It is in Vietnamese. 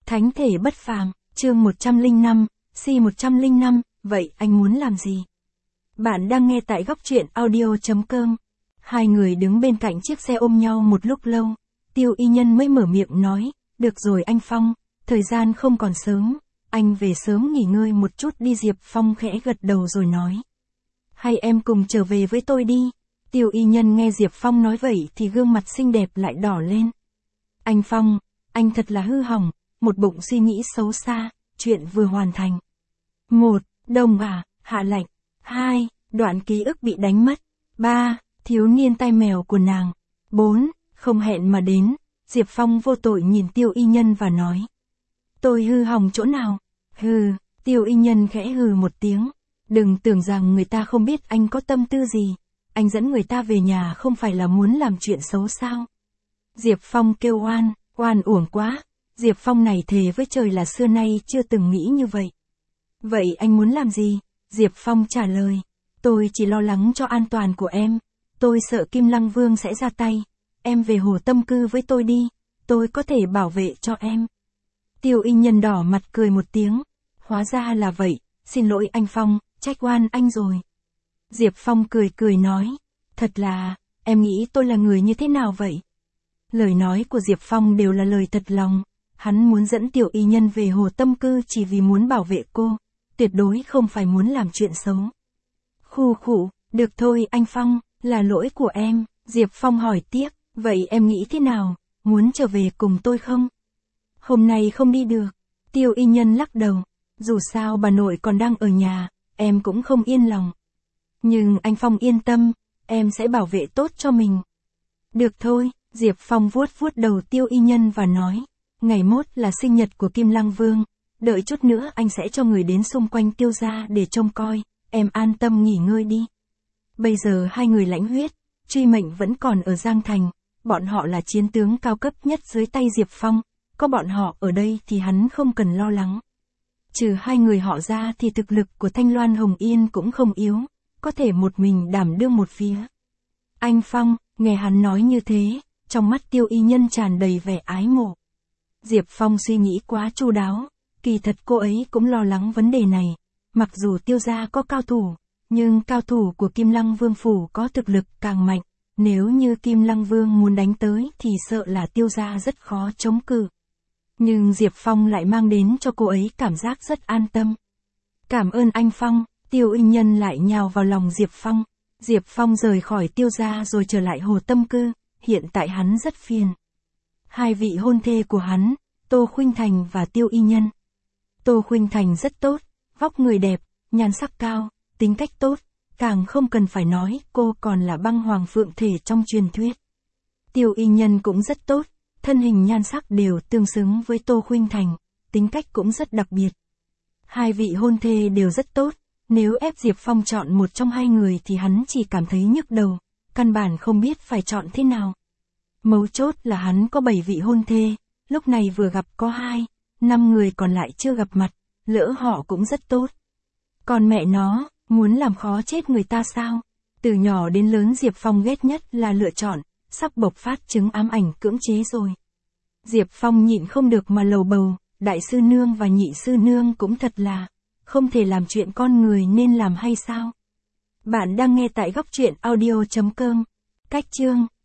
Thánh thể bất phàm, chương 105, C105, vậy anh muốn làm gì? Bạn đang nghe tại góc truyện audio.com. Hai người đứng bên cạnh chiếc xe ôm nhau một lúc lâu. Tiêu Y Nhân mới mở miệng nói, được rồi anh Phong, thời gian không còn sớm, anh về sớm nghỉ ngơi một chút đi. Diệp Phong khẽ gật đầu rồi nói. Hay em cùng trở về với tôi đi. Tiêu Y Nhân nghe Diệp Phong nói vậy thì gương mặt xinh đẹp lại đỏ lên. Anh Phong, anh thật là hư hỏng, một bụng suy nghĩ xấu xa, chuyện vừa hoàn thành. 1. Đồng hạ lạnh. 2. Đoạn ký ức bị đánh mất. 3. Thiếu niên tai mèo của nàng. 4. Không hẹn mà đến. Diệp Phong vô tội nhìn Tiêu Y Nhân và nói. Tôi hư hỏng chỗ nào? Hừ, Tiêu Y Nhân khẽ hừ một tiếng. Đừng tưởng rằng người ta không biết anh có tâm tư gì. Anh dẫn người ta về nhà không phải là muốn làm chuyện xấu sao? Diệp Phong kêu oan uổng quá. Diệp Phong này thề với trời là xưa nay chưa từng nghĩ như vậy. Vậy anh muốn làm gì? Diệp Phong trả lời. Tôi chỉ lo lắng cho an toàn của em. Tôi sợ Kim Lăng Vương sẽ ra tay. Em về Hồ Tâm Cư với tôi đi. Tôi có thể bảo vệ cho em. Tiêu Y Nhân đỏ mặt cười một tiếng. Hóa ra là vậy. Xin lỗi anh Phong, trách oan anh rồi. Diệp Phong cười nói. Thật là, em nghĩ tôi là người như thế nào vậy? Lời nói của Diệp Phong đều là lời thật lòng. Hắn muốn dẫn Tiểu Y Nhân về Hồ Tâm Cư chỉ vì muốn bảo vệ cô. Tuyệt đối không phải muốn làm chuyện xấu. Khụ, được thôi anh Phong, là lỗi của em. Diệp Phong hỏi tiếp, vậy em nghĩ thế nào, muốn trở về cùng tôi không? Hôm nay không đi được. Tiêu Y Nhân lắc đầu. Dù sao bà nội còn đang ở nhà, em cũng không yên lòng. Nhưng anh Phong yên tâm, em sẽ bảo vệ tốt cho mình. Được thôi, Diệp Phong vuốt đầu Tiêu Y Nhân và nói. Ngày mốt là sinh nhật của Kim Lăng Vương. Đợi chút nữa anh sẽ cho người đến xung quanh Tiêu gia để trông coi. Em an tâm nghỉ ngơi đi. Bây giờ hai người lãnh huyết, truy mệnh vẫn còn ở Giang Thành. Bọn họ là chiến tướng cao cấp nhất dưới tay Diệp Phong. Có bọn họ ở đây thì hắn không cần lo lắng. Trừ hai người họ ra thì thực lực của Thanh Loan Hồng Yên cũng không yếu. Có thể một mình đảm đương một phía. Anh Phong, nghe hắn nói như thế, trong mắt Tiêu Y Nhân tràn đầy vẻ ái mộ. Diệp Phong suy nghĩ quá chu đáo. Kỳ thật cô ấy cũng lo lắng vấn đề này. Mặc dù Tiêu gia có cao thủ, nhưng cao thủ của Kim Lăng Vương phủ có thực lực càng mạnh. Nếu như Kim Lăng Vương muốn đánh tới thì sợ là Tiêu gia rất khó chống cự. Nhưng Diệp Phong lại mang đến cho cô ấy cảm giác rất an tâm. Cảm ơn anh Phong. Tiêu Y Nhân lại nhào vào lòng Diệp Phong. Diệp Phong rời khỏi Tiêu gia rồi trở lại Hồ Tâm Cư. Hiện tại hắn rất phiền. Hai vị hôn thê của hắn, Tô Khuynh Thành và Tiêu Y Nhân. Tô Khuynh Thành rất tốt, vóc người đẹp, nhan sắc cao, tính cách tốt, càng không cần phải nói cô còn là băng hoàng phượng thể trong truyền thuyết. Tiêu Y Nhân cũng rất tốt, thân hình nhan sắc đều tương xứng với Tô Khuynh Thành, tính cách cũng rất đặc biệt. Hai vị hôn thê đều rất tốt, nếu ép Diệp Phong chọn một trong hai người thì hắn chỉ cảm thấy nhức đầu, căn bản không biết phải chọn thế nào. Mấu chốt là hắn có 7 vị hôn thê, lúc này vừa gặp có 5 người còn lại chưa gặp mặt, lỡ họ cũng rất tốt. Còn mẹ nó, muốn làm khó chết người ta sao? Từ nhỏ đến lớn Diệp Phong ghét nhất là lựa chọn, sắp bộc phát chứng ám ảnh cưỡng chế rồi. Diệp Phong nhịn không được mà lầu bầu, đại sư nương và nhị sư nương cũng thật là, không thể làm chuyện con người nên làm hay sao? Bạn đang nghe tại góc truyện audio.com. Cách chương